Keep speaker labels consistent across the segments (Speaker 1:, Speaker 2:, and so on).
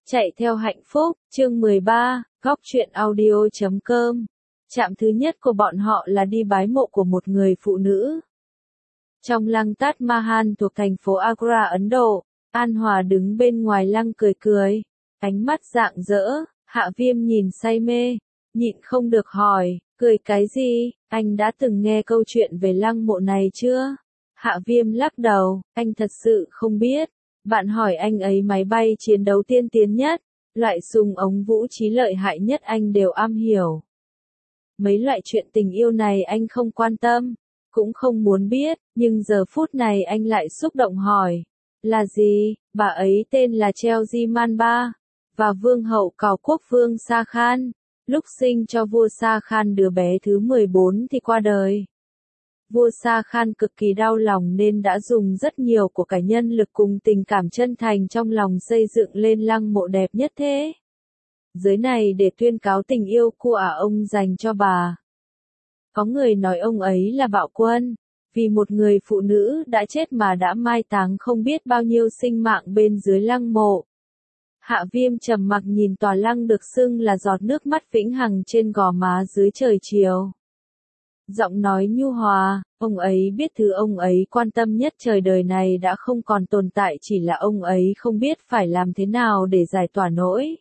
Speaker 1: Chạy theo hạnh phúc, chương 13, góc truyện audio.com. Trạm thứ nhất của bọn họ là đi bái mộ của một người phụ nữ. Trong lăng Taj Mahal thuộc thành phố Agra, Ấn Độ, An Hòa đứng bên ngoài lăng cười cười, ánh mắt rạng rỡ. Hạ Viêm nhìn say mê, nhịn không được hỏi, cười cái gì, anh đã từng nghe câu chuyện về lăng mộ này chưa? Hạ Viêm lắc đầu, anh thật sự không biết. Bạn hỏi anh ấy máy bay chiến đấu tiên tiến nhất, loại súng ống vũ khí lợi hại nhất anh đều am hiểu. Mấy loại chuyện tình yêu này anh không quan tâm, cũng không muốn biết, nhưng giờ phút này anh lại xúc động hỏi. Là gì? Bà ấy tên là Chelsea Manba, và vương hậu Cào Quốc vương Sa Khan. Lúc sinh cho vua Sa Khan đứa bé thứ 14 thì qua đời. Vua Sa Khan cực kỳ đau lòng nên đã dùng rất nhiều của cải nhân lực cùng tình cảm chân thành trong lòng xây dựng lên lăng mộ đẹp nhất thế giới này để tuyên cáo tình yêu của ông dành cho bà. Có người nói ông ấy là bạo quân, vì một người phụ nữ đã chết mà đã mai táng không biết bao nhiêu sinh mạng bên dưới lăng mộ. Hạ Viêm trầm mặc nhìn tòa lăng được xưng là giọt nước mắt vĩnh hằng trên gò má dưới trời chiều. Giọng nói nhu hòa, ông ấy biết thứ ông ấy quan tâm nhất trời đời này đã không còn tồn tại, chỉ là ông ấy không biết phải làm thế nào để giải tỏa nỗi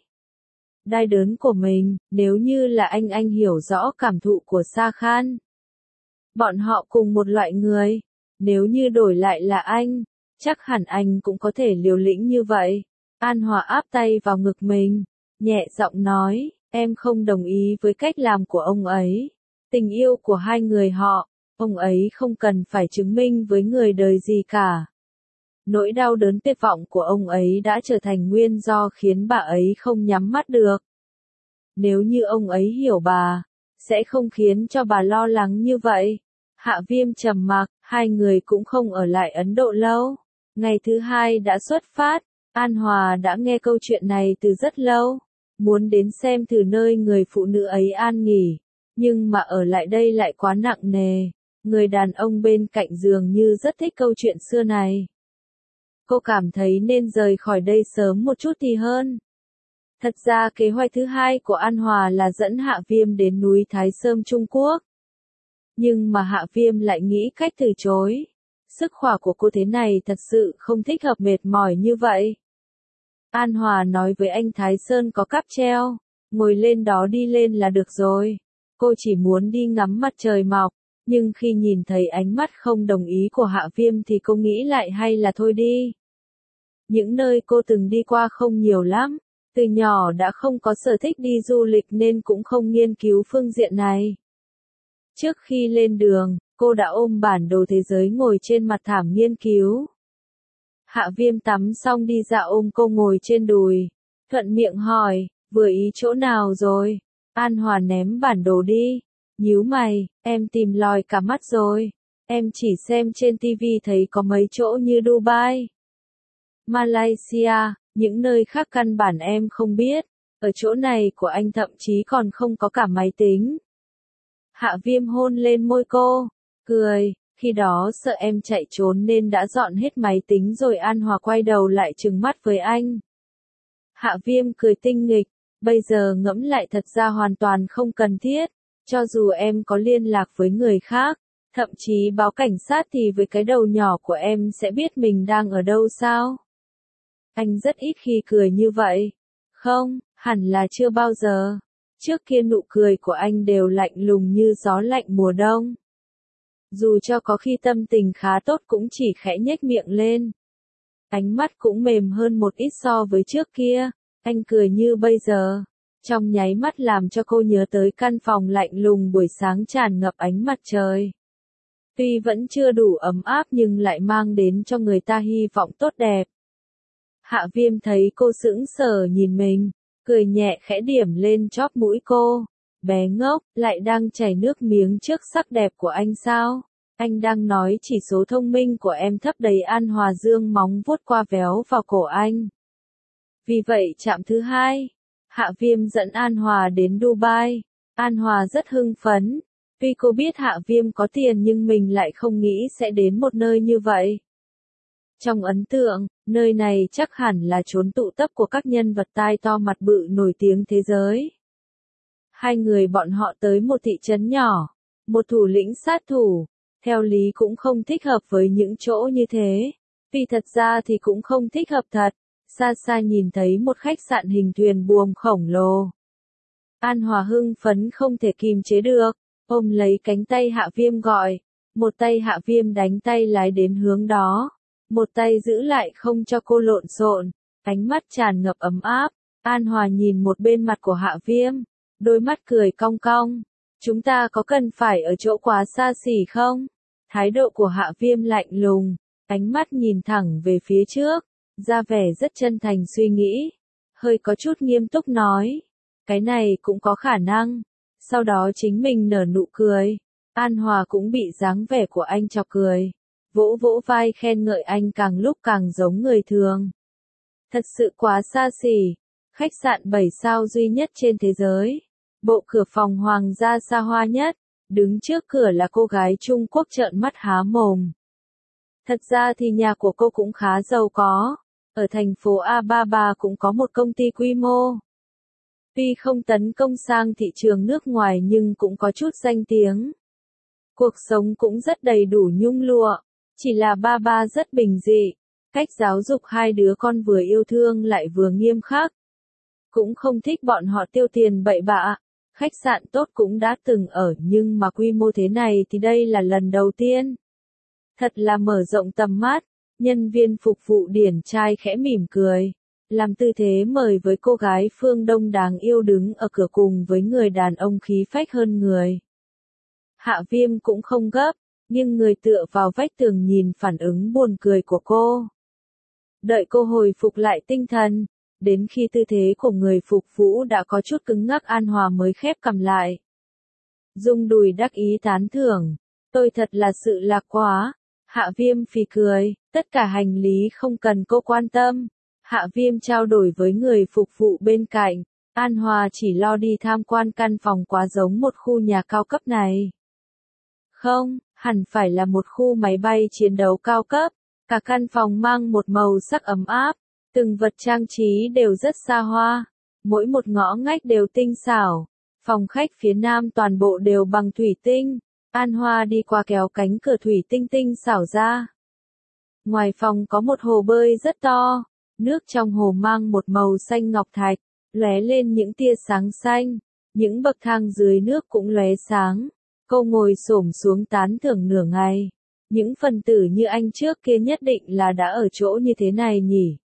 Speaker 1: đau đớn của mình. Nếu như là anh hiểu rõ cảm thụ của Sa Khan. Bọn họ cùng một loại người, nếu như đổi lại là anh, chắc hẳn anh cũng có thể liều lĩnh như vậy. An Hòa áp tay vào ngực mình, nhẹ giọng nói, em không đồng ý với cách làm của ông ấy. Tình yêu của hai người họ, ông ấy không cần phải chứng minh với người đời gì cả. Nỗi đau đớn tuyệt vọng của ông ấy đã trở thành nguyên do khiến bà ấy không nhắm mắt được. Nếu như ông ấy hiểu bà, sẽ không khiến cho bà lo lắng như vậy. Hạ Viêm trầm mặc, hai người cũng không ở lại Ấn Độ lâu. Ngày thứ hai đã xuất phát, An Hòa đã nghe câu chuyện này từ rất lâu, muốn đến xem thử nơi người phụ nữ ấy an nghỉ. Nhưng mà ở lại đây lại quá nặng nề, người đàn ông bên cạnh dường như rất thích câu chuyện xưa này. Cô cảm thấy nên rời khỏi đây sớm một chút thì hơn. Thật ra kế hoạch thứ hai của An Hòa là dẫn Hạ Viêm đến núi Thái Sơn Trung Quốc. Nhưng mà Hạ Viêm lại nghĩ cách từ chối. Sức khỏe của cô thế này thật sự không thích hợp mệt mỏi như vậy. An Hòa nói với anh Thái Sơn có cáp treo, ngồi lên đó đi lên là được rồi. Cô chỉ muốn đi ngắm mặt trời mọc, nhưng khi nhìn thấy ánh mắt không đồng ý của Hạ Viêm thì cô nghĩ lại hay là thôi đi. Những nơi cô từng đi qua không nhiều lắm, từ nhỏ đã không có sở thích đi du lịch nên cũng không nghiên cứu phương diện này. Trước khi lên đường, cô đã ôm bản đồ thế giới ngồi trên mặt thảm nghiên cứu. Hạ Viêm tắm xong đi dạo ôm cô ngồi trên đùi, thuận miệng hỏi, vừa ý chỗ nào rồi? An Hòa ném bản đồ đi, nhíu mày, em tìm lòi cả mắt rồi, em chỉ xem trên TV thấy có mấy chỗ như Dubai, Malaysia, những nơi khác căn bản em không biết, ở chỗ này của anh thậm chí còn không có cả máy tính. Hạ Viêm hôn lên môi cô, cười, khi đó sợ em chạy trốn nên đã dọn hết máy tính rồi. An Hòa quay đầu lại trừng mắt với anh. Hạ Viêm cười tinh nghịch. Bây giờ ngẫm lại thật ra hoàn toàn không cần thiết, cho dù em có liên lạc với người khác, thậm chí báo cảnh sát thì với cái đầu nhỏ của em sẽ biết mình đang ở đâu sao? Anh rất ít khi cười như vậy. Không, hẳn là chưa bao giờ. Trước kia nụ cười của anh đều lạnh lùng như gió lạnh mùa đông. Dù cho có khi tâm tình khá tốt cũng chỉ khẽ nhếch miệng lên. Ánh mắt cũng mềm hơn một ít so với trước kia. Anh cười như bây giờ, trong nháy mắt làm cho cô nhớ tới căn phòng lạnh lùng buổi sáng tràn ngập ánh mặt trời. Tuy vẫn chưa đủ ấm áp nhưng lại mang đến cho người ta hy vọng tốt đẹp. Hạ Viêm thấy cô sững sờ nhìn mình, cười nhẹ khẽ điểm lên chóp mũi cô. Bé ngốc, lại đang chảy nước miếng trước sắc đẹp của anh sao? Anh đang nói chỉ số thông minh của em thấp đấy. An Hòa dương móng vuốt qua véo vào cổ anh. Vì vậy trạm thứ hai, Hạ Viêm dẫn An Hòa đến Dubai. An Hòa rất hưng phấn, vì cô biết Hạ Viêm có tiền nhưng mình lại không nghĩ sẽ đến một nơi như vậy. Trong ấn tượng, nơi này chắc hẳn là chốn tụ tập của các nhân vật tai to mặt bự nổi tiếng thế giới. Hai người bọn họ tới một thị trấn nhỏ, một thủ lĩnh sát thủ, theo lý cũng không thích hợp với những chỗ như thế. Vì thật ra thì cũng không thích hợp thật. Xa xa nhìn thấy một khách sạn hình thuyền buồm khổng lồ. An Hòa hưng phấn không thể kìm chế được, ôm lấy cánh tay Hạ Viêm gọi. Một tay Hạ Viêm đánh tay lái đến hướng đó. Một tay giữ lại không cho cô lộn xộn, ánh mắt tràn ngập ấm áp. An Hòa nhìn một bên mặt của Hạ Viêm, đôi mắt cười cong cong. Chúng ta có cần phải ở chỗ quá xa xỉ không? Thái độ của Hạ Viêm lạnh lùng, ánh mắt nhìn thẳng về phía trước, ra vẻ rất chân thành suy nghĩ. Hơi có chút nghiêm túc nói, cái này cũng có khả năng. Sau đó chính mình nở nụ cười. An Hòa cũng bị dáng vẻ của anh chọc cười. Vỗ vỗ vai khen ngợi anh càng lúc càng giống người thường. Thật sự quá xa xỉ. Khách sạn 7 sao duy nhất trên thế giới. Bộ cửa phòng hoàng gia xa hoa nhất. Đứng trước cửa là cô gái Trung Quốc trợn mắt há mồm. Thật ra thì nhà của cô cũng khá giàu có. Ở thành phố Ababa cũng có một công ty quy mô. Tuy không tấn công sang thị trường nước ngoài nhưng cũng có chút danh tiếng. Cuộc sống cũng rất đầy đủ nhung lụa. Chỉ là ba rất bình dị. Cách giáo dục hai đứa con vừa yêu thương lại vừa nghiêm khắc. Cũng không thích bọn họ tiêu tiền bậy bạ. Khách sạn tốt cũng đã từng ở nhưng mà quy mô thế này thì đây là lần đầu tiên. Thật là mở rộng tầm mắt. Nhân viên phục vụ điển trai khẽ mỉm cười. Làm tư thế mời với cô gái phương Đông đáng yêu đứng ở cửa cùng với người đàn ông khí phách hơn người. Hạ Viêm cũng không gấp, nhưng người tựa vào vách tường nhìn phản ứng buồn cười của cô. Đợi cô hồi phục lại tinh thần, đến khi tư thế của người phục vụ đã có chút cứng ngắc An Hòa mới khép cằm lại. Rung đùi đắc ý tán thưởng, tôi thật là sự lạc quá. Hạ Viêm phì cười, tất cả hành lý không cần cô quan tâm. Hạ Viêm trao đổi với người phục vụ bên cạnh, An Hòa chỉ lo đi tham quan căn phòng quá giống một khu nhà cao cấp này. Không, hẳn phải là một khu máy bay chiến đấu cao cấp, cả căn phòng mang một màu sắc ấm áp, từng vật trang trí đều rất xa hoa, mỗi một ngõ ngách đều tinh xảo, phòng khách phía nam toàn bộ đều bằng thủy tinh. An Hoa đi qua kéo cánh cửa thủy tinh tinh xảo ra. Ngoài phòng có một hồ bơi rất to, nước trong hồ mang một màu xanh ngọc thạch, lóe lên những tia sáng xanh, những bậc thang dưới nước cũng lóe sáng. Cô ngồi xổm xuống tán thưởng nửa ngày. Những phần tử như anh trước kia nhất định là đã ở chỗ như thế này nhỉ.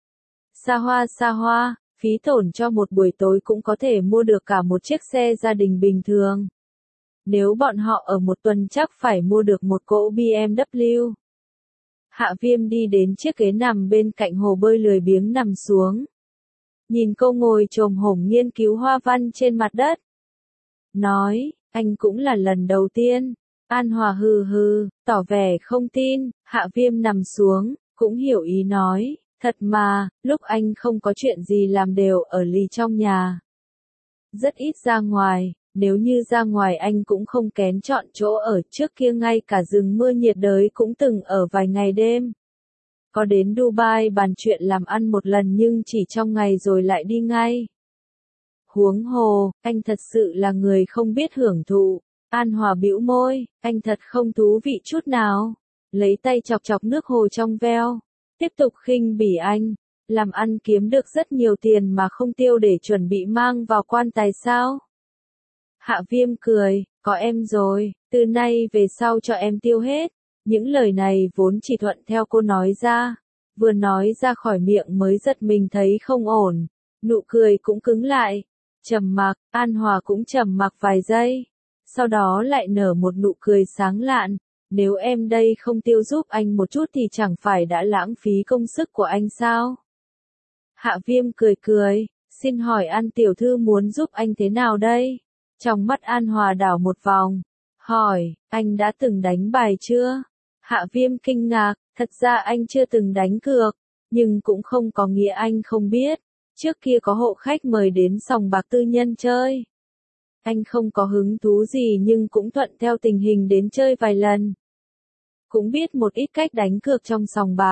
Speaker 1: Xa hoa, phí tổn cho một buổi tối cũng có thể mua được cả một chiếc xe gia đình bình thường. Nếu bọn họ ở một tuần chắc phải mua được một cỗ BMW. Hạ Viêm đi đến chiếc ghế nằm bên cạnh hồ bơi lười biếng nằm xuống. Nhìn cô ngồi chồm hổm nghiên cứu hoa văn trên mặt đất. Nói, anh cũng là lần đầu tiên. An Hòa hừ hừ, tỏ vẻ không tin. Hạ Viêm nằm xuống, cũng hiểu ý nói. Thật mà, lúc anh không có chuyện gì làm đều ở lì trong nhà. Rất ít ra ngoài. Nếu như ra ngoài anh cũng không kén chọn chỗ ở, trước kia ngay cả rừng mưa nhiệt đới cũng từng ở vài ngày đêm. Có đến Dubai bàn chuyện làm ăn một lần nhưng chỉ trong ngày rồi lại đi ngay. Huống hồ, anh thật sự là người không biết hưởng thụ. An Hòa bĩu môi, anh thật không thú vị chút nào. Lấy tay chọc chọc nước hồ trong veo. Tiếp tục khinh bỉ anh. Làm ăn kiếm được rất nhiều tiền mà không tiêu để chuẩn bị mang vào quan tài sao? Hạ Viêm cười, có em rồi, từ nay về sau cho em tiêu hết. Những lời này vốn chỉ thuận theo cô nói ra. Vừa nói ra khỏi miệng mới giật mình thấy không ổn. Nụ cười cũng cứng lại. Trầm mặc, An Hòa cũng trầm mặc vài giây. Sau đó lại nở một nụ cười sáng lạn. Nếu em đây không tiêu giúp anh một chút thì chẳng phải đã lãng phí công sức của anh sao? Hạ Viêm cười cười, xin hỏi An tiểu thư muốn giúp anh thế nào đây? Trong mắt An Hòa đảo một vòng, hỏi, anh đã từng đánh bài chưa? Hạ Viêm kinh ngạc, thật ra anh chưa từng đánh cược, nhưng cũng không có nghĩa anh không biết. Trước kia có hộ khách mời đến sòng bạc tư nhân chơi. Anh không có hứng thú gì nhưng cũng thuận theo tình hình đến chơi vài lần. Cũng biết một ít cách đánh cược trong sòng bạc,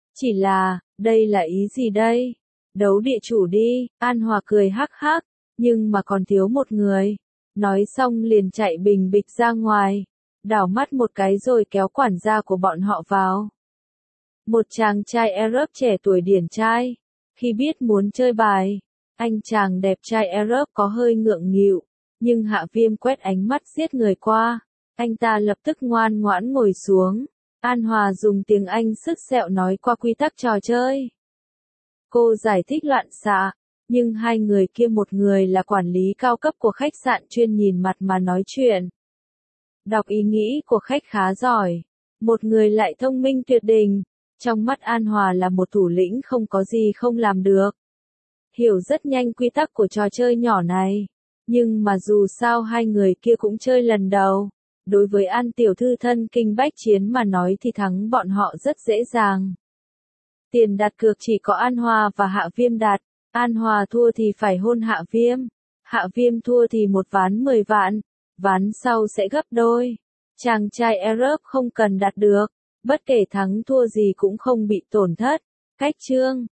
Speaker 1: Chỉ là, đây là ý gì đây? Đấu địa chủ đi, An Hòa cười hắc hắc, nhưng mà còn thiếu một người. Nói xong liền chạy bình bịch ra ngoài, đảo mắt một cái rồi kéo quản gia của bọn họ vào. Một chàng trai Arab trẻ tuổi điển trai. Khi biết muốn chơi bài, anh chàng đẹp trai Arab có hơi ngượng nghịu, nhưng Hạ Viêm quét ánh mắt giết người qua. Anh ta lập tức ngoan ngoãn ngồi xuống. An Hòa dùng tiếng Anh sứt sẹo nói qua quy tắc trò chơi. Cô giải thích loạn xạ, nhưng hai người kia một người là quản lý cao cấp của khách sạn chuyên nhìn mặt mà nói chuyện. Đọc ý nghĩ của khách khá giỏi. Một người lại thông minh tuyệt đỉnh. Trong mắt An Hòa là một thủ lĩnh không có gì không làm được. Hiểu rất nhanh quy tắc của trò chơi nhỏ này. Nhưng mà dù sao hai người kia cũng chơi lần đầu. Đối với An tiểu thư thân kinh bách chiến mà nói thì thắng bọn họ rất dễ dàng. Tiền đặt cược chỉ có An Hòa và Hạ Viêm đặt. An Hòa thua thì phải hôn Hạ Viêm. Hạ Viêm thua thì một ván 10 vạn. Ván sau sẽ gấp đôi. Chàng trai Arab không cần đặt được. Bất kể thắng thua gì cũng không bị tổn thất. Cách chương